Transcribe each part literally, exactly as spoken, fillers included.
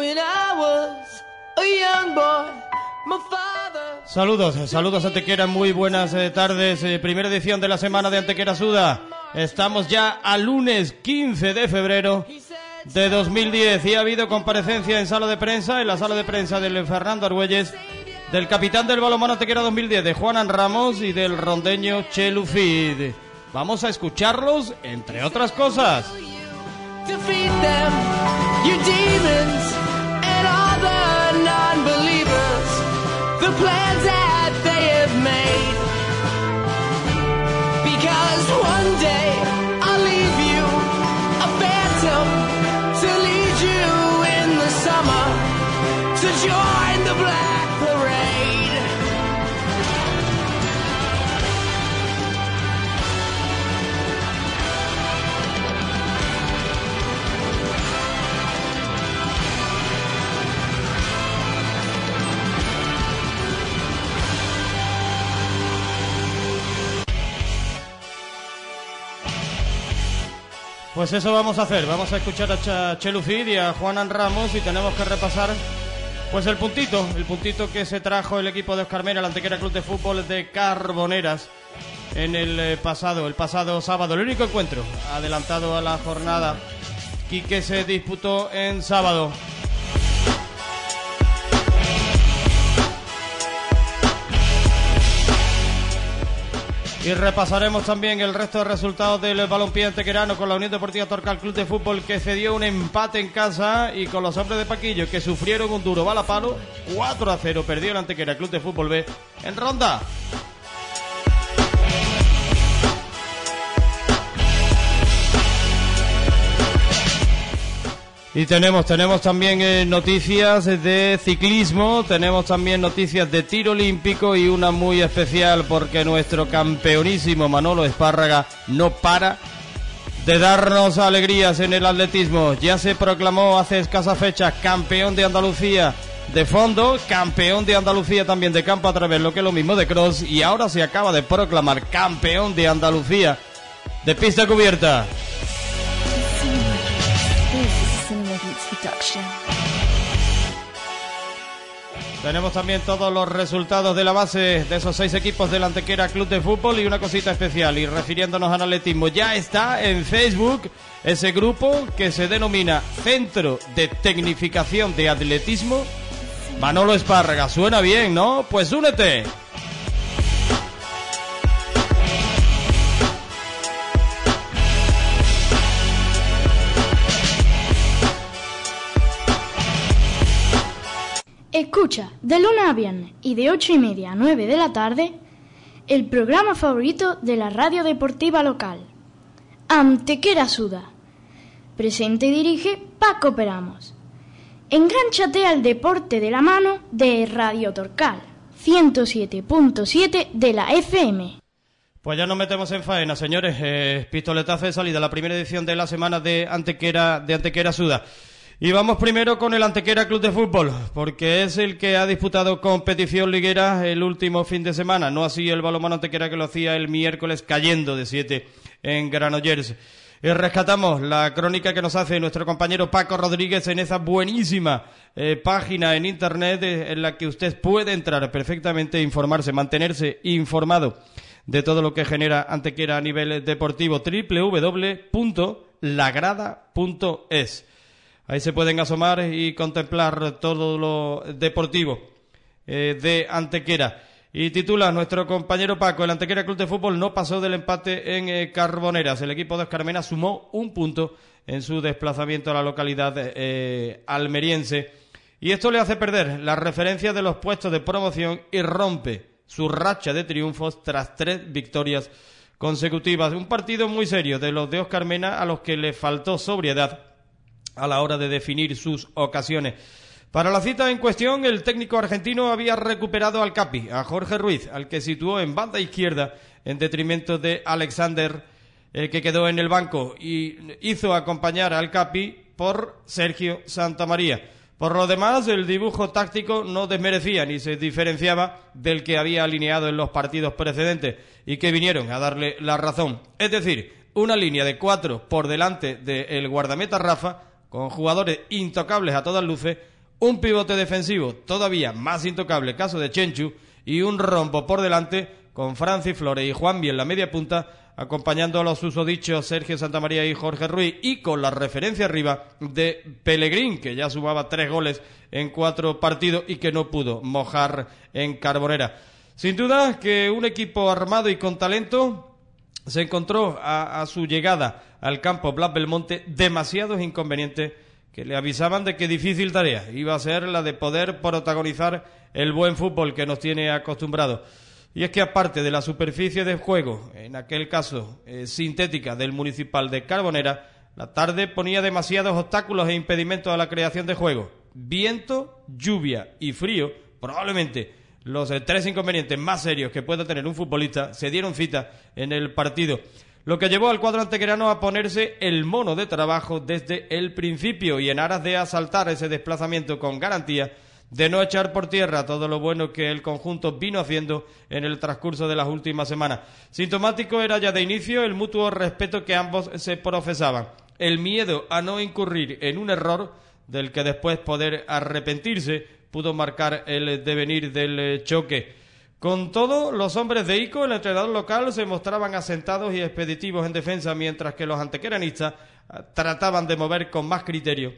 Saludos, saludos Antequera, muy buenas eh, tardes, eh, primera edición de la semana de Antequera Suda. Estamos ya a lunes quince de febrero de dos mil diez y ha habido comparecencia en sala de prensa, en la sala de prensa del Fernando Argüelles, del capitán del balonmano Antequera dos mil diez, de Juanan Ramos, y del rondeño Chelu Fid. Vamos a escucharlos, entre otras cosas. Defeat them, you demons, and all the non-believers, the plans that they have made. Because one day I'll leave you a phantom to lead you in the summer to join the Black Parade. Pues eso vamos a hacer, vamos a escuchar a Ch Chelu Fid y a Juanan Ramos y tenemos que repasar pues el puntito, el puntito que se trajo el equipo de Oscar Mena, el Antequera Club de Fútbol de Carboneras en el eh, pasado, el pasado sábado, el único encuentro adelantado a la jornada y que se disputó en sábado. Y repasaremos también el resto de resultados del balompié antequerano con la Unión Deportiva Torcal Club de Fútbol, que cedió un empate en casa, y con los hombres de Paquillo, que sufrieron un duro balapalo. Cuatro a cero perdió el Antequera Club de Fútbol B en Ronda. Y tenemos, tenemos también eh, noticias de ciclismo, tenemos también noticias de tiro olímpico y una muy especial porque nuestro campeonísimo Manolo Espárraga no para de darnos alegrías en el atletismo. Ya se proclamó hace escasa fecha campeón de Andalucía de fondo, campeón de Andalucía también de campo a través, lo que es lo mismo, de cross, y ahora se acaba de proclamar campeón de Andalucía de pista cubierta. Tenemos también todos los resultados de la base de esos seis equipos del Antequera Club de Fútbol y una cosita especial, y refiriéndonos al atletismo, ya está en Facebook ese grupo que se denomina Centro de Tecnificación de Atletismo Manolo Espárraga. Suena bien, ¿no? Pues únete. Escucha de lunes a viernes y de ocho y media a nueve de la tarde el programa favorito de la radio deportiva local, Antequera Suda. Presenta y dirige Paco Peramos. Engánchate al deporte de la mano de Radio Torcal, ciento siete punto siete de la F M. Pues ya nos metemos en faena, señores. Eh, pistoletazo de salida, la primera edición de la semana de Antequera, de Antequera Suda. Y vamos primero con el Antequera Club de Fútbol, porque es el que ha disputado competición liguera el último fin de semana, no así el balonmano Antequera, que lo hacía el miércoles cayendo de siete en Granollers. Y rescatamos la crónica que nos hace nuestro compañero Paco Rodríguez en esa buenísima eh, página en internet eh, en la que usted puede entrar perfectamente e informarse, mantenerse informado de todo lo que genera Antequera a nivel deportivo, doble u doble u doble u punto lagrada punto es. Ahí se pueden asomar y contemplar todo lo deportivo eh, de Antequera. Y titula nuestro compañero Paco: el Antequera Club de Fútbol no pasó del empate en eh, Carboneras. El equipo de Oscar Mena sumó un punto en su desplazamiento a la localidad eh, almeriense. Y esto le hace perder la referencia de los puestos de promoción y rompe su racha de triunfos tras tres victorias consecutivas. Un partido muy serio de los de Oscar Mena, a los que le faltó sobriedad a la hora de definir sus ocasiones. Para la cita en cuestión, el técnico argentino había recuperado al Capi, a Jorge Ruiz, al que situó en banda izquierda en detrimento de Alexander, el que quedó en el banco, y hizo acompañar al Capi por Sergio Santamaría. Por lo demás, el dibujo táctico no desmerecía ni se diferenciaba del que había alineado en los partidos precedentes y que vinieron a darle la razón. Es decir, una línea de cuatro por delante del guardameta Rafa, con jugadores intocables a todas luces, un pivote defensivo todavía más intocable, caso de Chenchu, y un rombo por delante con Francis Flores y Juanvi en la media punta, acompañando a los susodichos Sergio Santamaría y Jorge Ruiz, y con la referencia arriba de Pellegrín, que ya sumaba tres goles en cuatro partidos y que no pudo mojar en Carbonera. Sin duda que un equipo armado y con talento se encontró a, a su llegada al campo Blas Belmonte demasiados inconvenientes que le avisaban de que difícil tarea iba a ser la de poder protagonizar el buen fútbol que nos tiene acostumbrados. Y es que aparte de la superficie de juego, en aquel caso eh, sintética del Municipal de Carbonera, la tarde ponía demasiados obstáculos e impedimentos a la creación de juego. Viento, lluvia y frío, probablemente los eh, tres inconvenientes más serios que pueda tener un futbolista, se dieron cita en el partido, lo que llevó al cuadro antequerano a ponerse el mono de trabajo desde el principio y en aras de asaltar ese desplazamiento con garantía, de no echar por tierra todo lo bueno que el conjunto vino haciendo en el transcurso de las últimas semanas. Sintomático era ya de inicio el mutuo respeto que ambos se profesaban, el miedo a no incurrir en un error del que después poder arrepentirse pudo marcar el devenir del choque. Con todo, los hombres de Ico, el entrenador local, se mostraban asentados y expeditivos en defensa, mientras que los antequeranistas trataban de mover con más criterio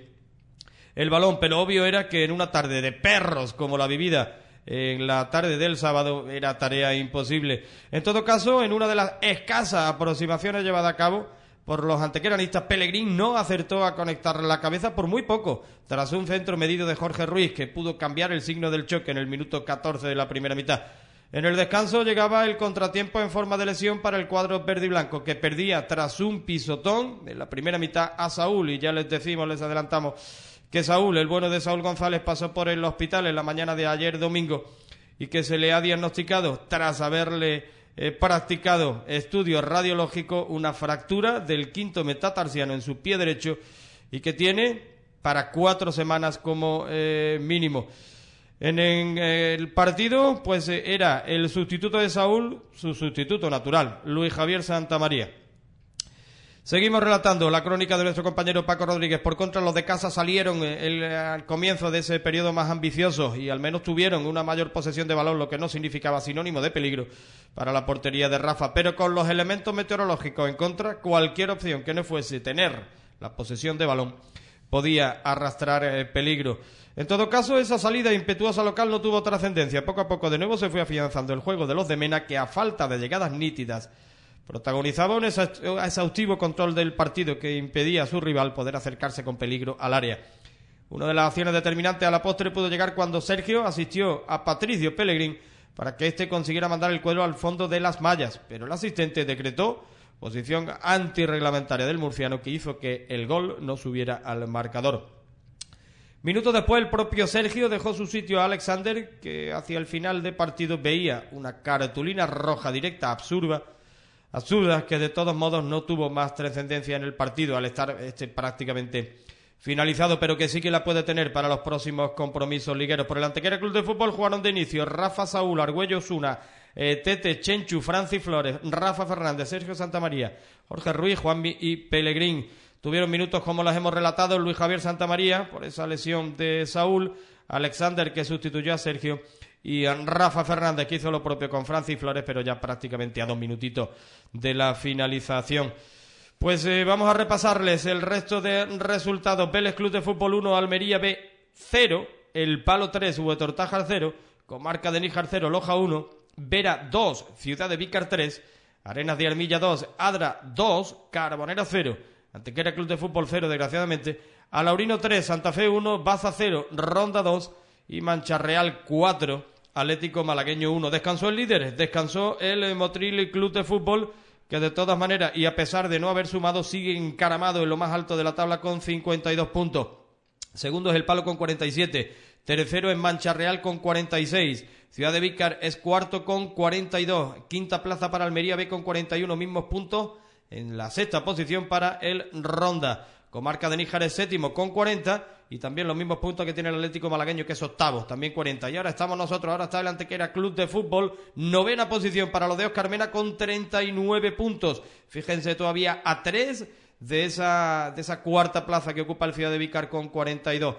el balón, pero obvio era que en una tarde de perros como la vivida en la tarde del sábado era tarea imposible. En todo caso, en una de las escasas aproximaciones llevadas a cabo por los antequeranistas, Pellegrín no acertó a conectar la cabeza por muy poco, tras un centro medido de Jorge Ruiz, que pudo cambiar el signo del choque en el minuto catorce de la primera mitad. En el descanso llegaba el contratiempo en forma de lesión para el cuadro verde y blanco, que perdía tras un pisotón en la primera mitad a Saúl, y ya les decimos, les adelantamos, que Saúl, el bueno de Saúl González, pasó por el hospital en la mañana de ayer domingo y que se le ha diagnosticado, tras haberle eh, practicado estudios radiológicos, una fractura del quinto metatarsiano en su pie derecho y que tiene para cuatro semanas como eh, mínimo. En, en eh, el partido, pues eh, era el sustituto de Saúl, su sustituto natural, Luis Javier Santamaría. Seguimos relatando la crónica de nuestro compañero Paco Rodríguez. Por contra, los de casa salieron el, al comienzo de ese periodo más ambicioso y al menos tuvieron una mayor posesión de balón, lo que no significaba sinónimo de peligro para la portería de Rafa. Pero con los elementos meteorológicos en contra, cualquier opción que no fuese tener la posesión de balón podía arrastrar eh, peligro. En todo caso, esa salida impetuosa local no tuvo trascendencia. Poco a poco de nuevo se fue afianzando el juego de los de Mena, que a falta de llegadas nítidas protagonizaba un exhaustivo control del partido que impedía a su rival poder acercarse con peligro al área. Una de las acciones determinantes a la postre pudo llegar cuando Sergio asistió a Patricio Pellegrín para que éste consiguiera mandar el cuero al fondo de las mallas, pero el asistente decretó posición antirreglamentaria del murciano, que hizo que el gol no subiera al marcador. Minutos después, el propio Sergio dejó su sitio a Alexander, que hacia el final de partido veía una cartulina roja directa absurda, absurda, que de todos modos no tuvo más trascendencia en el partido al estar este prácticamente finalizado, pero que sí que la puede tener para los próximos compromisos ligueros. Por el Antequera Club de Fútbol jugaron de inicio Rafa, Saúl, Argüello, Osuna, eh, Tete, Chenchu, Francis Flores, Rafa Fernández, Sergio Santamaría, Jorge Ruiz, Juanvi y Pellegrín. Tuvieron minutos, como las hemos relatado, Luis Javier Santamaría por esa lesión de Saúl, Alexander, que sustituyó a Sergio, y Rafa Fernández, que hizo lo propio con Francis Flores, pero ya prácticamente a dos minutitos de la finalización. Pues eh, vamos a repasarles el resto de resultados. Vélez Club de Fútbol uno, Almería B cero, El Palo tres, Huetortájar cero, Comarca de Níjar cero, Loja uno, Vera dos, Ciudad de Vícar tres, Arenas de Armilla dos, Adra dos, Carbonera cero, Antequera Club de Fútbol cero, desgraciadamente, Alaurino tres, Santa Fe uno, Baza cero, Ronda dos y Mancha Real cuatro, Atlético Malagueño uno. Descansó el líder, descansó el Motril Club de Fútbol, que de todas maneras, y a pesar de no haber sumado, sigue encaramado en lo más alto de la tabla con cincuenta y dos puntos. Segundo es El Palo con cuarenta y siete, tercero es Mancha Real con cuarenta y seis, Ciudad de Vícar es cuarto con cuarenta y dos, quinta plaza para Almería B con cuarenta y uno, mismos puntos en la sexta posición para el Ronda. Comarca de Níjar es séptimo con cuarenta y también los mismos puntos que tiene el Atlético Malagueño, que es octavo, también cuarenta. Y ahora estamos nosotros, ahora está el Antequera Club de Fútbol, novena posición para los de Óscar Mena con treinta y nueve puntos. Fíjense, todavía a tres de esa, de esa cuarta plaza que ocupa el Ciudad de Vícar con cuarenta y dos.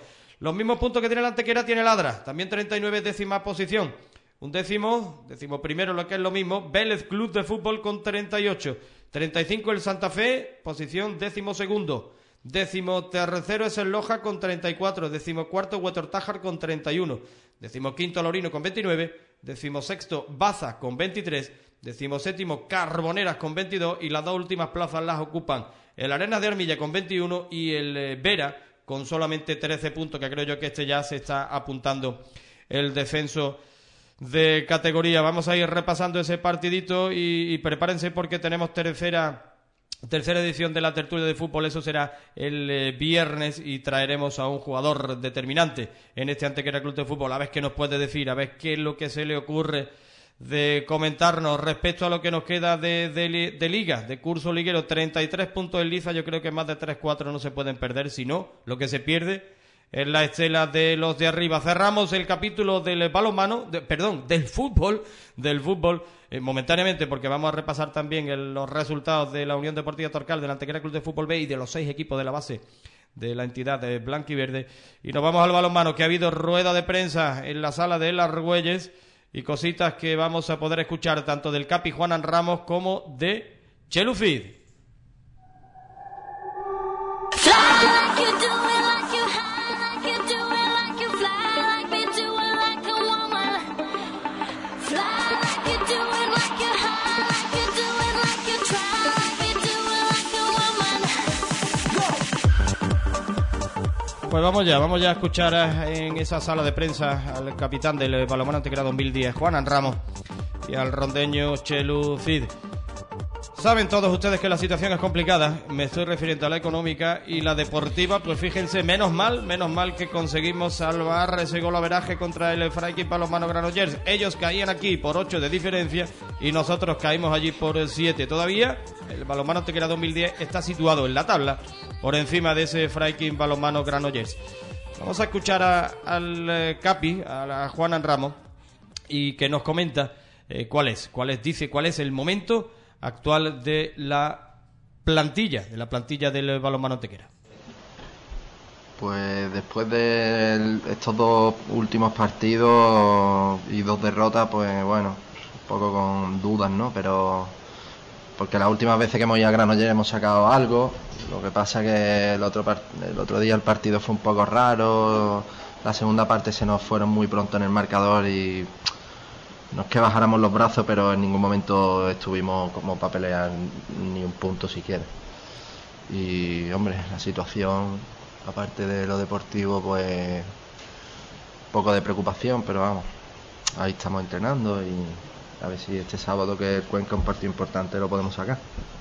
Los mismos puntos que tiene el Antequera tiene el Adra, también treinta y nueve, décima posición. Un décimo, décimo primero, lo que es lo mismo, Vélez Club de Fútbol con treinta y ocho. treinta y cinco el Santa Fe, posición décimo segundo. Décimo tercero es el Loja con treinta y cuatro. Décimo cuarto Huetortájar con treinta y uno. Décimo quinto Lorino con veintinueve. Décimo sexto Baza con veintitrés. Décimo séptimo Carboneras con veintidós. Y las dos últimas plazas las ocupan el Arenas de Armilla con veintiuno y el eh, Vera con solamente trece puntos, que creo yo que este ya se está apuntando el descenso de categoría. Vamos a ir repasando ese partidito y, y prepárense porque tenemos tercera tercera edición de la tertulia de fútbol. Eso será el eh, viernes y traeremos a un jugador determinante en este Antequera Club de Fútbol. A ver qué nos puede decir, a ver qué es lo que se le ocurre de comentarnos respecto a lo que nos queda de, de, de liga, de curso liguero. Treinta y tres puntos en liza, yo creo que más de tres cuatro no se pueden perder, si no, lo que se pierde es la estela de los de arriba. Cerramos el capítulo del balonmano, de, perdón, del fútbol, del fútbol, eh, momentáneamente, porque vamos a repasar también el, los resultados de la Unión Deportiva Torcal, del Antequera Club de Fútbol B y de los seis equipos de la base de la entidad de blanquiverde. Y nos vamos al balonmano, que ha habido rueda de prensa en la sala de las Argüelles y cositas que vamos a poder escuchar tanto del Capi Juanan Ramos como de Chelu Cid. Pues vamos ya, vamos ya a escuchar en esa sala de prensa al capitán del balonmano Antequera dos mil diez, Juanan Ramos, y al rondeño Chelu Cid. Saben todos ustedes que la situación es complicada, me estoy refiriendo a la económica y la deportiva, pues fíjense, menos mal, menos mal que conseguimos salvar ese golaveraje contra el Fraikin Balonmano Granollers. Ellos caían aquí por ocho de diferencia y nosotros caímos allí por siete. Todavía el balonmano Antequera dos mil diez está situado en la tabla por encima de ese Fraikin Balonmano Granollers. Vamos a escuchar a, al eh, Capi, a, la Juanan Ramos, y que nos comenta eh, cuál es, cuál es, dice cuál es el momento actual de la plantilla, de la plantilla del balonmano Antequera. Pues después de el, estos dos últimos partidos y dos derrotas, pues bueno, un poco con dudas, ¿no? Pero porque las últimas veces que hemos ido a Granollers hemos sacado algo. Lo que pasa que el otro part, el otro día el partido fue un poco raro. La segunda parte se nos fueron muy pronto en el marcador y no es que bajáramos los brazos, pero en ningún momento estuvimos como para pelear ni un punto siquiera. Y hombre, la situación, aparte de lo deportivo, pues un poco de preocupación, pero vamos, ahí estamos entrenando y a ver si este sábado, que el Cuenca, un partido importante, lo podemos sacar.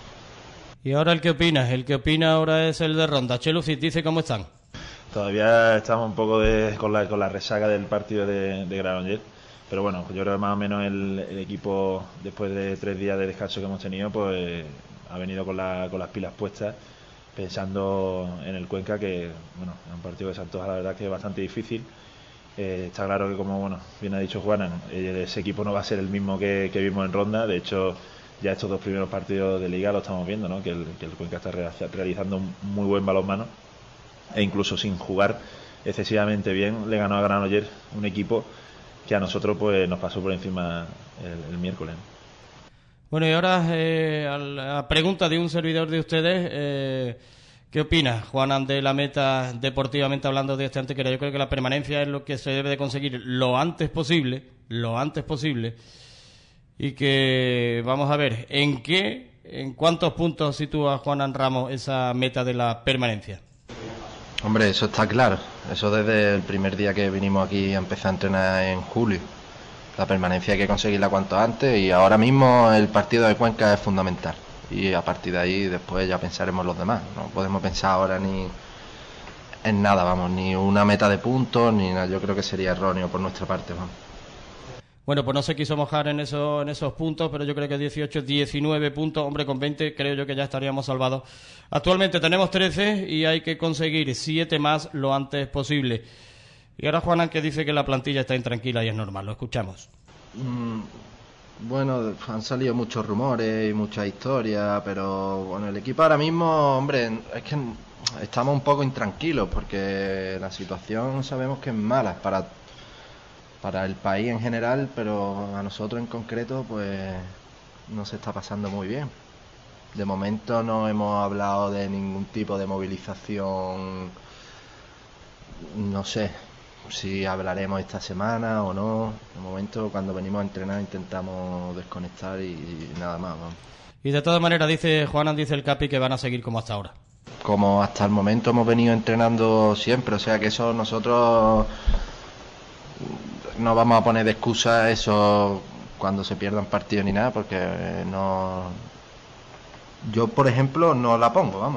Y ahora el que opina, el que opina ahora es el de Ronda. Chelu Cid, dice cómo están. Todavía estamos un poco de, con, la, con la resaca del partido de, de Granollers. Pero bueno, yo creo que más o menos el, el equipo, después de tres días de descanso que hemos tenido, pues ha venido con, la, con las pilas puestas, pensando en el Cuenca, que bueno, es un partido que se antoja, la verdad, que es bastante difícil. Eh, está claro que, como bueno bien ha dicho Juanan, eh, ese equipo no va a ser el mismo que, que vimos en Ronda. De hecho, ya estos dos primeros partidos de Liga lo estamos viendo, ¿no? que, el, que el Cuenca está realizando un muy buen balonmano, e incluso sin jugar excesivamente bien le ganó a Granollers, un equipo que a nosotros pues nos pasó por encima el, el miércoles. Bueno, y ahora eh, a la pregunta de un servidor de ustedes, eh, ¿qué opina, Juanan, de la meta deportivamente hablando de este Antequera? Yo creo que la permanencia es lo que se debe de conseguir lo antes posible, lo antes posible, y que vamos a ver en qué, en cuántos puntos sitúa Juanan Ramos esa meta de la permanencia. Hombre, eso está claro. Eso desde el primer día que vinimos aquí a empezar a entrenar en julio. La permanencia hay que conseguirla cuanto antes y ahora mismo el partido de Cuenca es fundamental. Y a partir de ahí después ya pensaremos los demás. No podemos pensar ahora ni en nada, vamos, ni una meta de puntos, ni nada. Yo creo que sería erróneo por nuestra parte, vamos. Bueno, pues no se quiso mojar en, eso, en esos puntos, pero yo creo que dieciocho, diecinueve puntos, hombre, con veinte creo yo que ya estaríamos salvados. Actualmente tenemos trece y hay que conseguir siete más lo antes posible. Y ahora Juanan, que dice que la plantilla está intranquila y es normal, lo escuchamos. Mm, Bueno, han salido muchos rumores y muchas historias, pero bueno, el equipo ahora mismo, hombre, es que estamos un poco intranquilos porque la situación sabemos que es mala para, para el país en general, pero a nosotros en concreto pues no se está pasando muy bien. De momento no hemos hablado de ningún tipo de movilización, no sé si hablaremos esta semana o no. De momento cuando venimos a entrenar intentamos desconectar y, y nada más, vamos. Y de todas maneras dice Juanan, dice el Capi, que van a seguir como hasta ahora. Como hasta el momento hemos venido entrenando siempre, o sea que eso nosotros no vamos a poner de excusa eso cuando se pierdan partidos ni nada, porque no, yo por ejemplo no la pongo, vamos.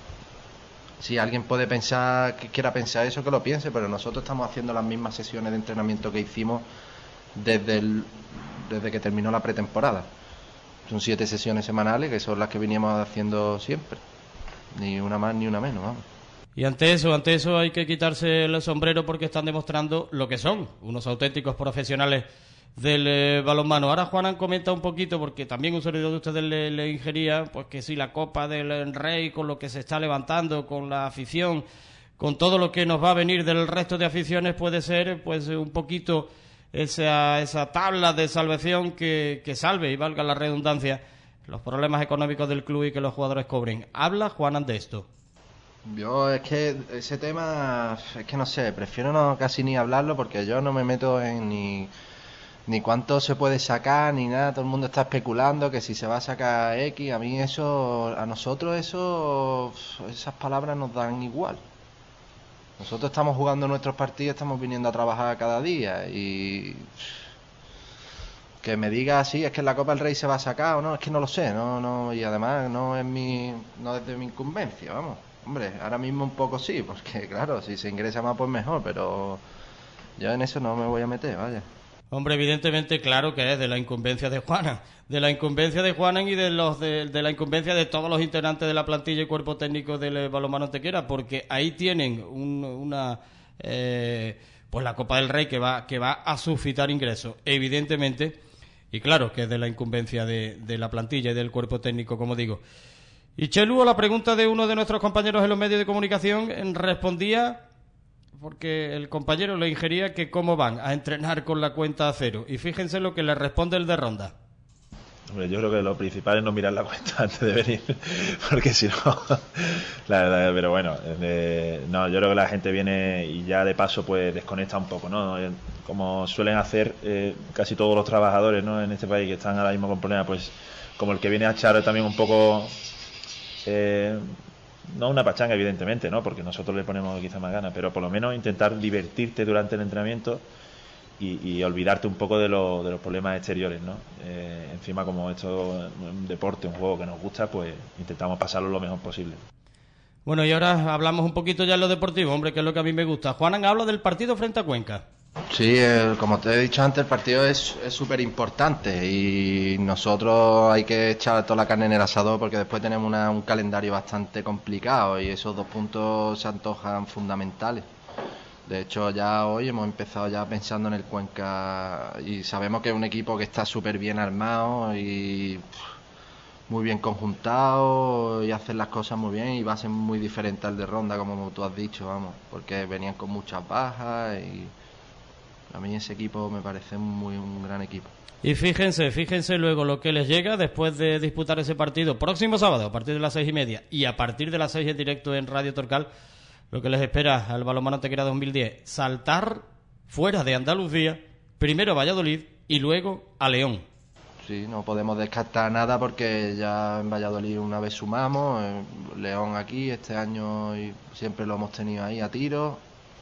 Si alguien puede pensar, que quiera pensar eso, que lo piense, pero nosotros estamos haciendo las mismas sesiones de entrenamiento que hicimos desde el, desde que terminó la pretemporada. Son siete sesiones semanales que son las que veníamos haciendo siempre, ni una más ni una menos, vamos. Y ante eso, ante eso hay que quitarse el sombrero porque están demostrando lo que son, unos auténticos profesionales del eh, balonmano. Ahora Juanan comenta un poquito, porque también un servidor de ustedes le, le ingería, pues que sí, la Copa del Rey, con lo que se está levantando, con la afición, con todo lo que nos va a venir del resto de aficiones, puede ser pues un poquito esa, esa tabla de salvación que, que salve, y valga la redundancia, los problemas económicos del club y que los jugadores cobren. ¿Habla Juanan de esto? Yo es que ese tema, es que no sé, prefiero no casi ni hablarlo porque yo no me meto en ni... ni cuánto se puede sacar, ni nada. Todo el mundo está especulando que si se va a sacar X. A mí eso, a nosotros eso, esas palabras nos dan igual. Nosotros estamos jugando nuestros partidos, estamos viniendo a trabajar cada día. Y que me diga así, es que en la Copa del Rey se va a sacar o no, es que no lo sé, no, no, y además no es mi, no es de mi incumbencia, vamos. Hombre, ahora mismo un poco sí, porque claro, si se ingresa más pues mejor, pero yo en eso no me voy a meter, vaya. Hombre, evidentemente, claro que es de la incumbencia de Juanan, de la incumbencia de Juanan y de los de, de la incumbencia de todos los integrantes de la plantilla y cuerpo técnico del balonmano Antequera, porque ahí tienen un, una eh, pues la Copa del Rey que va que va a suscitar ingresos, evidentemente, y claro que es de la incumbencia de, de la plantilla y del cuerpo técnico, como digo. Y Chelu, a la pregunta de uno de nuestros compañeros en los medios de comunicación, respondía, porque el compañero le ingería, que cómo van a entrenar con la cuenta a cero. Y fíjense lo que le responde el de Ronda. Hombre, yo creo que lo principal es no mirar la cuenta antes de venir, porque si no, la verdad, pero bueno, eh, no, yo creo que la gente viene y ya de paso pues desconecta un poco, ¿no? Como suelen hacer eh, casi todos los trabajadores, ¿no?, en este país, que están ahora mismo con problemas, pues como el que viene a echar también un poco, eh, no una pachanga evidentemente, ¿no?, porque nosotros le ponemos quizá más ganas, pero por lo menos intentar divertirte durante el entrenamiento y, y olvidarte un poco de, lo, de los problemas exteriores, ¿no? Eh, encima, como esto es un deporte, un juego que nos gusta, pues intentamos pasarlo lo mejor posible. Bueno, y ahora hablamos un poquito ya en lo deportivo, hombre, que es lo que a mí me gusta. Juanan habla del partido frente a Cuenca. Sí, eh, como te he dicho antes, el partido es súper importante y nosotros hay que echar toda la carne en el asador porque después tenemos una, un calendario bastante complicado y esos dos puntos se antojan fundamentales. De hecho, ya hoy hemos empezado ya pensando en el Cuenca y sabemos que es un equipo que está súper bien armado y pff, muy bien conjuntado y hacen las cosas muy bien, y va a ser muy diferente al de Ronda, como tú has dicho, vamos, porque venían con muchas bajas y a mí ese equipo me parece muy un gran equipo. Y fíjense, fíjense luego lo que les llega después de disputar ese partido próximo sábado a partir de las seis y media y a partir de las seis en directo en Radio Torcal. Lo que les espera al balonmano Antequera dos mil diez, saltar fuera de Andalucía, primero a Valladolid y luego a León. Sí, no podemos descartar nada porque ya en Valladolid una vez sumamos, León aquí este año y siempre lo hemos tenido ahí a tiro.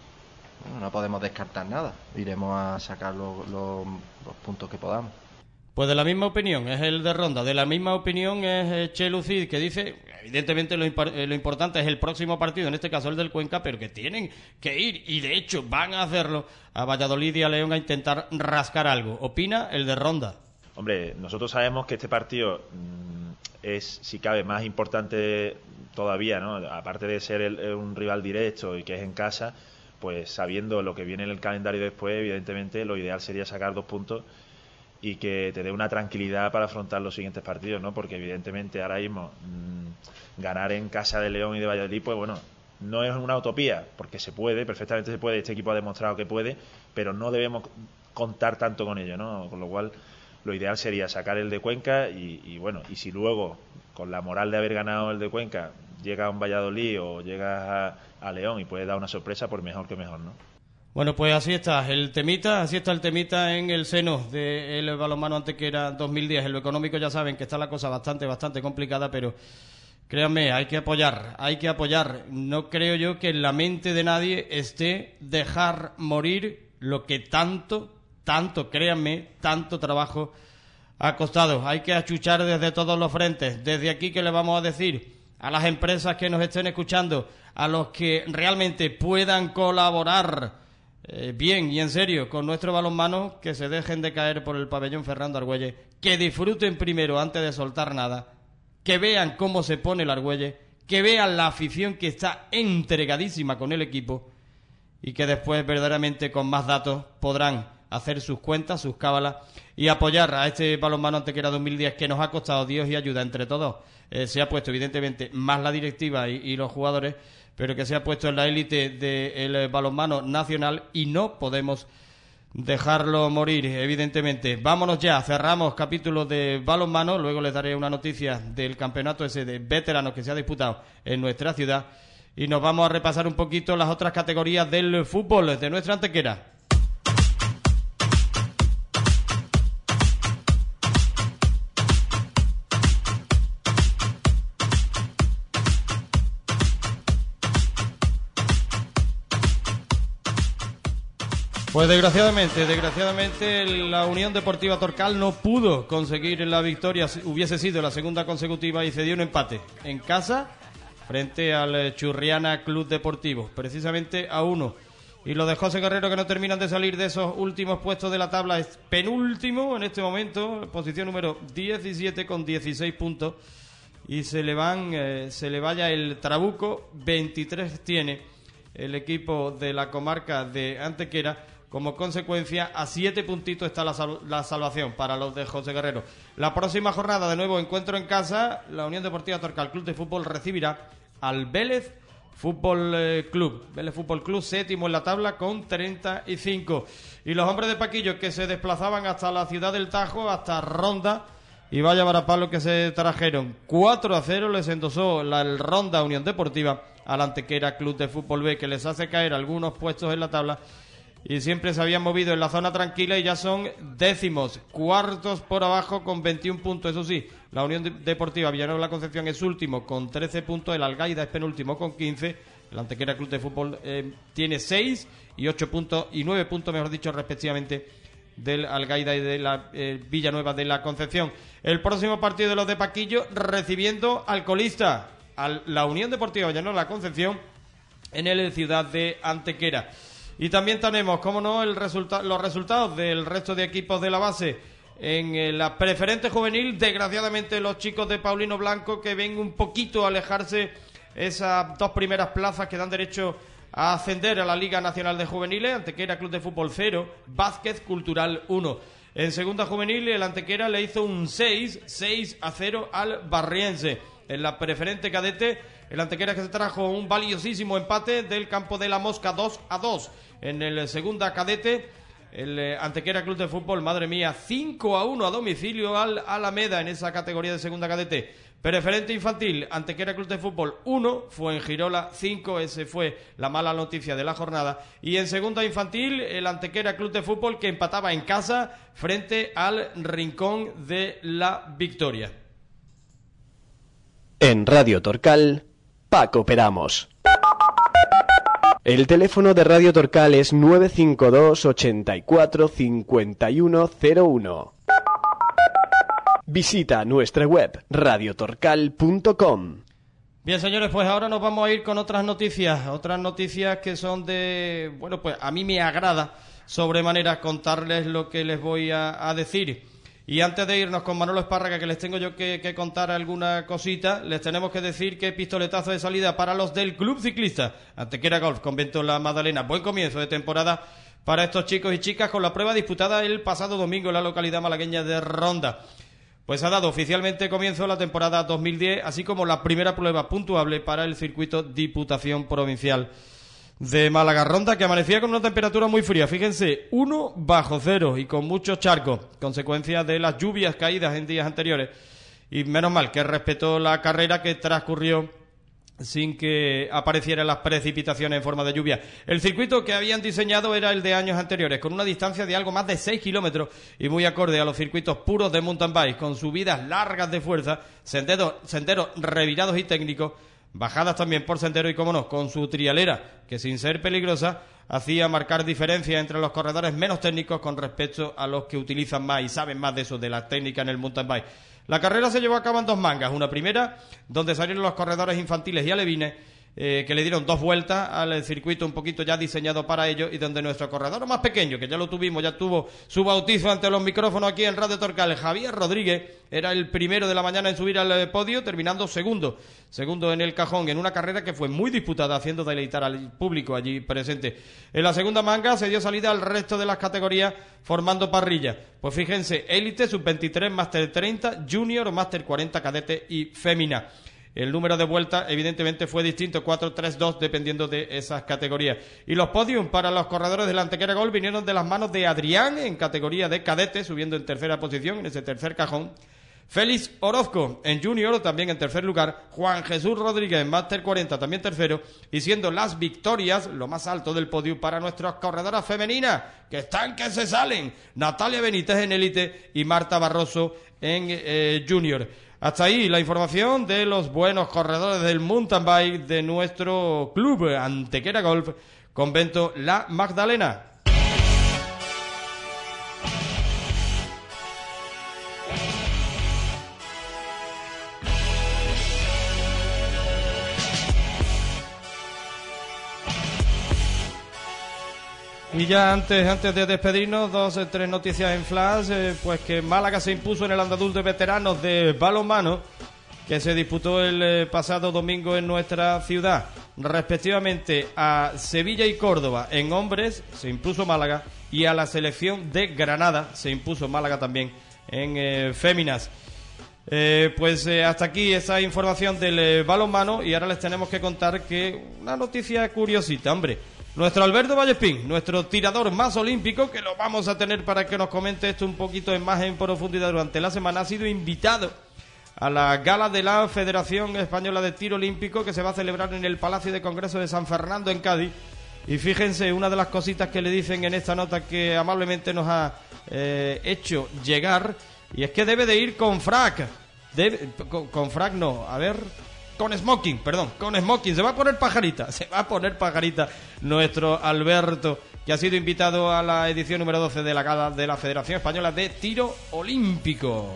No podemos descartar nada, iremos a sacar los, los, los puntos que podamos. Pues de la misma opinión es el de Ronda, de la misma opinión es Chelu Cid, que dice, evidentemente lo, lo importante es el próximo partido, en este caso el del Cuenca, pero que tienen que ir, y de hecho van a hacerlo, a Valladolid y a León a intentar rascar algo. Opina el de Ronda. Hombre, nosotros sabemos que este partido mmm, es, si cabe, más importante todavía, ¿no? Aparte de ser el, un rival directo y que es en casa, pues sabiendo lo que viene en el calendario después, evidentemente lo ideal sería sacar dos puntos y que te dé una tranquilidad para afrontar los siguientes partidos, ¿no? Porque evidentemente ahora mismo mmm, ganar en casa de León y de Valladolid, pues bueno, no es una utopía, porque se puede, perfectamente se puede, este equipo ha demostrado que puede, pero no debemos contar tanto con ello, ¿no? Con lo cual lo ideal sería sacar el de Cuenca y, y bueno, y si luego con la moral de haber ganado el de Cuenca llega a un Valladolid o llega a, a León y puede dar una sorpresa, pues mejor que mejor, ¿no? Bueno, pues así está el temita, así está el temita en el seno del balonmano Antequera dos mil diez. En lo económico ya saben que está la cosa bastante, bastante complicada, pero créanme, hay que apoyar, hay que apoyar. No creo yo que en la mente de nadie esté dejar morir lo que tanto, tanto, créanme, tanto trabajo ha costado. Hay que achuchar desde todos los frentes. Desde aquí, ¿qué le vamos a decir a las empresas que nos estén escuchando, a los que realmente puedan colaborar Eh, bien y en serio con nuestro balonmano, que se dejen de caer por el pabellón Fernando Argüelles, que disfruten primero antes de soltar nada, que vean cómo se pone el Argüelles, que vean la afición que está entregadísima con el equipo y que después verdaderamente con más datos podrán hacer sus cuentas, sus cábalas y apoyar a este balonmano Antequera dos mil diez que nos ha costado Dios y ayuda entre todos. Eh, se ha puesto evidentemente más la directiva y, y los jugadores, pero que se ha puesto en la élite del balonmano nacional y no podemos dejarlo morir, evidentemente. Vámonos ya, cerramos capítulo de balonmano, luego les daré una noticia del campeonato ese de veteranos que se ha disputado en nuestra ciudad y nos vamos a repasar un poquito las otras categorías del fútbol de nuestra Antequera. Pues desgraciadamente, desgraciadamente la Unión Deportiva Torcal no pudo conseguir la victoria, hubiese sido la segunda consecutiva y cedió un empate en casa frente al Churriana Club Deportivo, precisamente a uno. Y los de José Guerrero, que no terminan de salir de esos últimos puestos de la tabla, es penúltimo en este momento, posición número diecisiete con dieciséis puntos y se le van, eh, se le vaya el trabuco, veintitrés tiene el equipo de la comarca de Antequera. Como consecuencia, a siete puntitos está la, sal- la salvación para los de José Guerrero. La próxima jornada, de nuevo, encuentro en casa. La Unión Deportiva Torcal Club de Fútbol recibirá al Vélez Fútbol eh, Club. Vélez Fútbol Club, séptimo en la tabla con treinta y cinco. Y los hombres de Paquillo que se desplazaban hasta la ciudad del Tajo, hasta Ronda, y vaya varapalo que se trajeron. cuatro a cero les endosó la el Ronda Unión Deportiva al Antequera Club de Fútbol B, que les hace caer algunos puestos en la tabla. Y siempre se habían movido en la zona tranquila y ya son décimos, cuartos por abajo con veintiún puntos. Eso sí, la Unión Deportiva Villanueva de la Concepción es último con trece puntos, el Algaida es penúltimo con quince, el Antequera Club de Fútbol eh, tiene seis y ocho puntos y nueve puntos, mejor dicho, respectivamente, del Algaida y de la eh, Villanueva de la Concepción. El próximo partido de los de Paquillo recibiendo al colista, a la Unión Deportiva Villanueva de la Concepción en el Ciudad de Antequera. Y también tenemos, como no, el resulta- los resultados del resto de equipos de la base en eh, la preferente juvenil. Desgraciadamente los chicos de Paulino Blanco, que ven un poquito a alejarse esas dos primeras plazas que dan derecho a ascender a la Liga Nacional de Juveniles. Antequera Club de Fútbol cero, Vázquez Cultural uno. En segunda juvenil el Antequera le hizo un seis, seis a cero al Barriense. En la preferente cadete el Antequera que se trajo un valiosísimo empate del campo de la Mosca, dos a dos. En el segunda cadete el eh, Antequera Club de Fútbol, madre mía, cinco a uno a domicilio al Alameda en esa categoría de segunda cadete. Preferente infantil, Antequera Club de Fútbol uno, Fuengirola cinco, ese fue la mala noticia de la jornada. Y en segunda infantil, el Antequera Club de Fútbol que empataba en casa frente al Rincón de la Victoria. En Radio Torcal, Paco Peramos. El teléfono de Radio Torcal es nueve cinco dos, ochenta y cuatro, cincuenta y uno cero uno. Visita nuestra web radio torcal punto com. Bien, señores, pues ahora nos vamos a ir con otras noticias, otras noticias que son de, bueno, pues a mí me agrada sobremanera contarles lo que les voy a, a decir. Y antes de irnos con Manolo Espárraga, que les tengo yo que, que contar alguna cosita, les tenemos que decir que pistoletazo de salida para los del Club Ciclista Antequera Golf Convento La Magdalena. Buen comienzo de temporada para estos chicos y chicas con la prueba disputada el pasado domingo en la localidad malagueña de Ronda. Pues ha dado oficialmente comienzo la temporada dos mil diez, así como la primera prueba puntuable para el circuito Diputación Provincial de Málaga. Ronda que amanecía con una temperatura muy fría, fíjense, uno bajo cero y con muchos charcos, consecuencia de las lluvias caídas en días anteriores. Y menos mal que respetó la carrera, que transcurrió sin que aparecieran las precipitaciones en forma de lluvia. El circuito que habían diseñado era el de años anteriores, con una distancia de algo más de seis kilómetros y muy acorde a los circuitos puros de mountain bike, con subidas largas de fuerza, senderos, senderos revirados y técnicos, bajadas también por sendero y, como no, con su trialera, que sin ser peligrosa, hacía marcar diferencias entre los corredores menos técnicos con respecto a los que utilizan más y saben más de eso, de la técnica en el mountain bike. La carrera se llevó a cabo en dos mangas, una primera donde salieron los corredores infantiles y alevines, eh, que le dieron dos vueltas al circuito un poquito ya diseñado para ello, y donde nuestro corredor más pequeño, que ya lo tuvimos, ya tuvo su bautizo ante los micrófonos aquí en Radio Torcal, Javier Rodríguez, era el primero de la mañana en subir al podio, terminando segundo, segundo en el cajón, en una carrera que fue muy disputada, haciendo deleitar al público allí presente. En la segunda manga se dio salida al resto de las categorías, formando parrilla. Pues fíjense, élite, sub veintitrés, máster treinta, junior, máster cuarenta, cadete y fémina. El número de vueltas, evidentemente, fue distinto, cuatro, tres, dos, dependiendo de esas categorías. Y los podiums para los corredores de la Antequera Golf vinieron de las manos de Adrián, en categoría de cadete, subiendo en tercera posición, en ese tercer cajón. Félix Orozco, en junior, también en tercer lugar. Juan Jesús Rodríguez, en máster cuarenta, también tercero. Y siendo las victorias, lo más alto del podio para nuestras corredoras femeninas, que están que se salen. Natalia Benítez en élite y Marta Barroso en eh, junior. Hasta ahí la información de los buenos corredores del mountain bike de nuestro club Antequera Golf, Convento La Magdalena. Y ya antes antes de despedirnos, dos o tres noticias en flash, eh, pues que Málaga se impuso en el andadul de veteranos de balonmano, que se disputó el eh, pasado domingo en nuestra ciudad. Respectivamente a Sevilla y Córdoba en hombres se impuso Málaga, y a la selección de Granada se impuso Málaga también en eh, féminas. Eh, pues eh, hasta aquí esa información del eh, balonmano, y ahora les tenemos que contar que una noticia curiosita, hombre. Nuestro Alberto Vallespín, nuestro tirador más olímpico, que lo vamos a tener para que nos comente esto un poquito en más en profundidad durante la semana, ha sido invitado a la gala de la Federación Española de Tiro Olímpico, que se va a celebrar en el Palacio de Congreso de San Fernando, en Cádiz. Y fíjense, una de las cositas que le dicen en esta nota que amablemente nos ha eh, hecho llegar, y es que debe de ir con frac. Debe, con, con frac no, a ver... Con smoking, perdón, con smoking. Se va a poner pajarita, se va a poner pajarita nuestro Alberto, que ha sido invitado a la edición número doce de la gala de la Federación Española de Tiro Olímpico.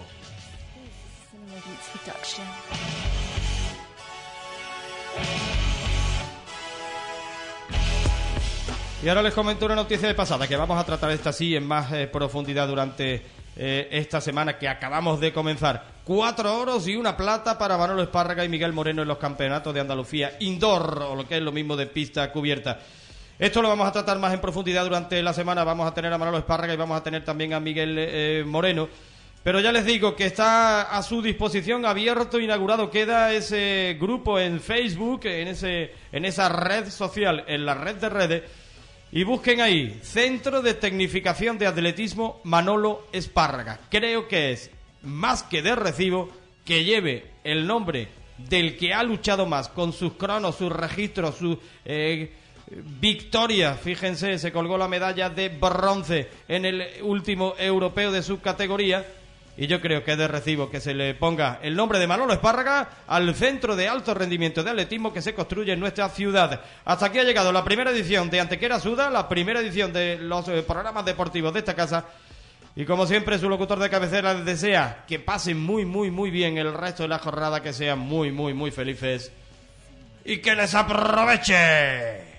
Y ahora les comento una noticia de pasada, que vamos a tratar esta sí en más eh, profundidad durante eh, esta semana que acabamos de comenzar. Cuatro oros y una plata para Manolo Espárraga y Miguel Moreno en los campeonatos de Andalucía indoor, o lo que es lo mismo de pista cubierta. Esto lo vamos a tratar más en profundidad durante la semana. Vamos a tener a Manolo Espárraga y vamos a tener también a Miguel eh, Moreno. Pero ya les digo que está a su disposición, abierto, inaugurado queda ese grupo en Facebook, en ese en esa red social, en la red de redes. Y busquen ahí, Centro de Tecnificación de Atletismo Manolo Espárraga. Creo que es más que de recibo que lleve el nombre del que ha luchado más con sus cronos, sus registros, sus eh, victorias. Fíjense, se colgó la medalla de bronce en el último europeo de su categoría. Y yo creo que es de recibo que se le ponga el nombre de Manolo Espárraga al centro de alto rendimiento de atletismo que se construye en nuestra ciudad. Hasta aquí ha llegado la primera edición de Antequera Suda, la primera edición de los eh, programas deportivos de esta casa. Y como siempre, su locutor de cabecera les desea que pasen muy, muy, muy bien el resto de la jornada, que sean muy, muy, muy felices y que les aproveche.